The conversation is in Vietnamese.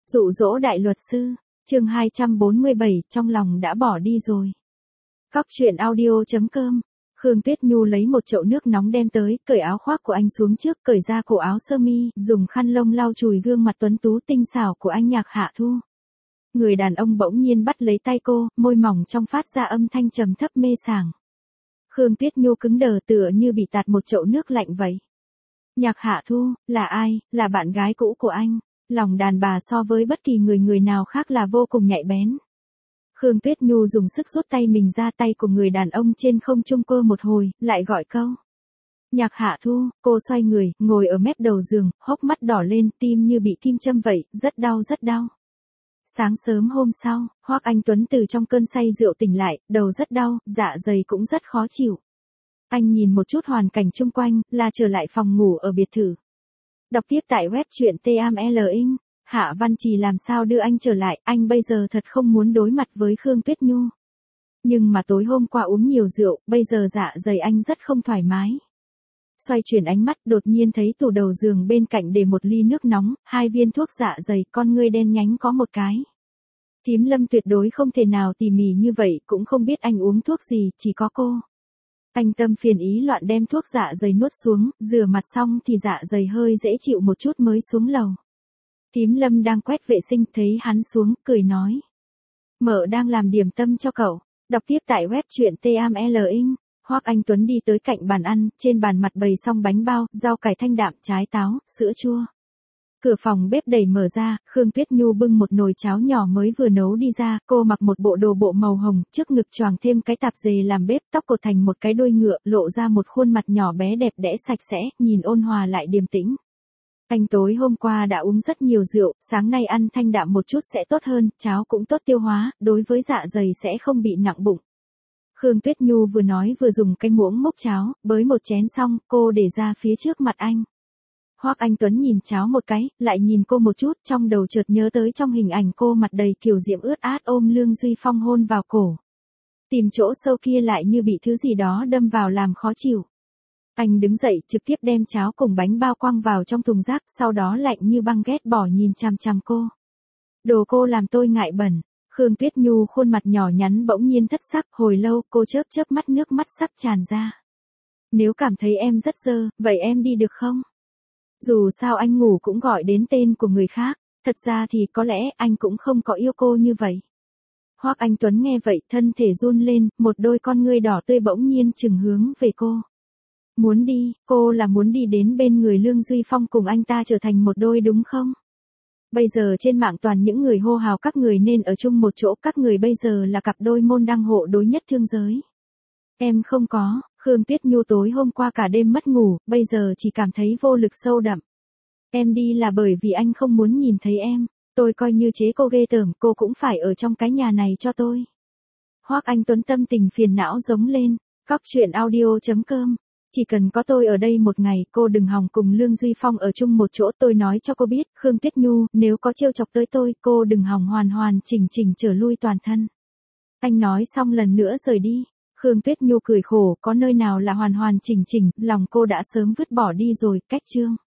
Dụ dỗ đại luật sư, chương 247, trong lòng đã bỏ đi rồi. Cóc truyện audio.com. Khương Tuyết Nhu lấy một chậu nước nóng đem tới, cởi áo khoác của anh xuống trước, cởi ra cổ áo sơ mi, dùng khăn lông lau chùi gương mặt tuấn tú tinh xảo của anh Nhạc Hạ Thu. Người đàn ông bỗng nhiên bắt lấy tay cô, môi mỏng trong phát ra âm thanh trầm thấp mê sảng. Khương Tuyết Nhu cứng đờ tựa như bị tạt một chậu nước lạnh vậy. Nhạc Hạ Thu, là ai? Là bạn gái cũ của anh. Lòng đàn bà so với bất kỳ người nào khác là vô cùng nhạy bén. Khương Tuyết Nhu dùng sức rút tay mình ra, tay của người đàn ông trên không trung cơ một hồi, lại gọi câu. Nhạc Hạ Thu, cô xoay người, ngồi ở mép đầu giường, hốc mắt đỏ lên, tim như bị kim châm vậy, rất đau rất đau. Sáng sớm hôm sau, Hoắc Anh Tuấn từ trong cơn say rượu tỉnh lại, đầu rất đau, dạ dày cũng rất khó chịu. Anh nhìn một chút hoàn cảnh chung quanh, là trở lại phòng ngủ ở biệt thự. Đọc tiếp tại web truyện TMLing. Hạ Văn Trì làm sao đưa anh trở lại, anh bây giờ thật không muốn đối mặt với Khương Tuyết Nhu. Nhưng mà tối hôm qua uống nhiều rượu, bây giờ dạ dày anh rất không thoải mái. Xoay chuyển ánh mắt, đột nhiên thấy tủ đầu giường bên cạnh để một ly nước nóng, 2 viên thuốc dạ dày, con ngươi đen nhánh có một cái. Thím Lâm tuyệt đối không thể nào tỉ mỉ như vậy, cũng không biết anh uống thuốc gì, chỉ có cô. Anh tâm phiền ý loạn đem thuốc dạ dày nuốt xuống, rửa mặt xong thì dạ dày hơi dễ chịu một chút mới xuống lầu. Thím Lâm đang quét vệ sinh, thấy hắn xuống, cười nói. Mợ đang làm điểm tâm cho cậu. Đọc tiếp tại web truyện TMLing. Hoắc Anh Tuấn đi tới cạnh bàn ăn, trên bàn mặt bày xong bánh bao, rau cải thanh đạm, trái táo, sữa chua. Cửa phòng bếp đẩy mở ra, Khương Tuyết Nhu bưng một nồi cháo nhỏ mới vừa nấu đi ra, cô mặc một bộ đồ bộ màu hồng, trước ngực choàng thêm cái tạp dề làm bếp, tóc cột thành một cái đuôi ngựa, lộ ra một khuôn mặt nhỏ bé đẹp đẽ sạch sẽ, nhìn ôn hòa lại điềm tĩnh. Anh tối hôm qua đã uống rất nhiều rượu, sáng nay ăn thanh đạm một chút sẽ tốt hơn, cháo cũng tốt tiêu hóa, đối với dạ dày sẽ không bị nặng bụng. Khương Tuyết Nhu vừa nói vừa dùng cái muỗng múc cháo, bới một chén xong, cô để ra phía trước mặt anh. Hoắc Anh Tuấn nhìn cháo một cái, lại nhìn cô một chút, trong đầu chợt nhớ tới trong hình ảnh cô mặt đầy kiều diễm ướt át ôm Lương Duy Phong hôn vào cổ. Tìm chỗ sâu kia lại như bị thứ gì đó đâm vào làm khó chịu. Anh đứng dậy, trực tiếp đem cháo cùng bánh bao quăng vào trong thùng rác, sau đó lạnh như băng ghét bỏ nhìn chằm chằm cô. Đồ cô làm tôi ngại bẩn. Khương Tuyết Nhu khuôn mặt nhỏ nhắn bỗng nhiên thất sắc, hồi lâu cô chớp mắt, nước mắt sắp tràn ra. Nếu cảm thấy em rất dơ, vậy em đi được không? Dù sao anh ngủ cũng gọi đến tên của người khác, thật ra thì có lẽ anh cũng không có yêu cô như vậy. Hoắc Anh Tuấn nghe vậy, thân thể run lên, một đôi con ngươi đỏ tươi bỗng nhiên trừng hướng về cô. Muốn đi, cô là muốn đi đến bên người Lương Duy Phong cùng anh ta trở thành một đôi đúng không? Bây giờ trên mạng toàn những người hô hào các người nên ở chung một chỗ, các người bây giờ là cặp đôi môn đăng hộ đối nhất thương giới. Em không có, Khương Tuyết Nhu tối hôm qua cả đêm mất ngủ, bây giờ chỉ cảm thấy vô lực sâu đậm. Em đi là bởi vì anh không muốn nhìn thấy em, tôi coi như chế cô ghê tởm, cô cũng phải ở trong cái nhà này cho tôi. Hoắc Anh Tuấn tâm tình phiền não giống lên, cóc truyện audio.com. Chỉ cần có tôi ở đây một ngày, cô đừng hòng cùng Lương Duy Phong ở chung một chỗ, tôi nói cho cô biết, Khương Tuyết Nhu, nếu có trêu chọc tới tôi, cô đừng hòng hoàn chỉnh trở lui toàn thân. Anh nói xong lần nữa rời đi. Khương Tuyết Nhu cười khổ, có nơi nào là hoàn chỉnh, lòng cô đã sớm vứt bỏ đi rồi, cách chương.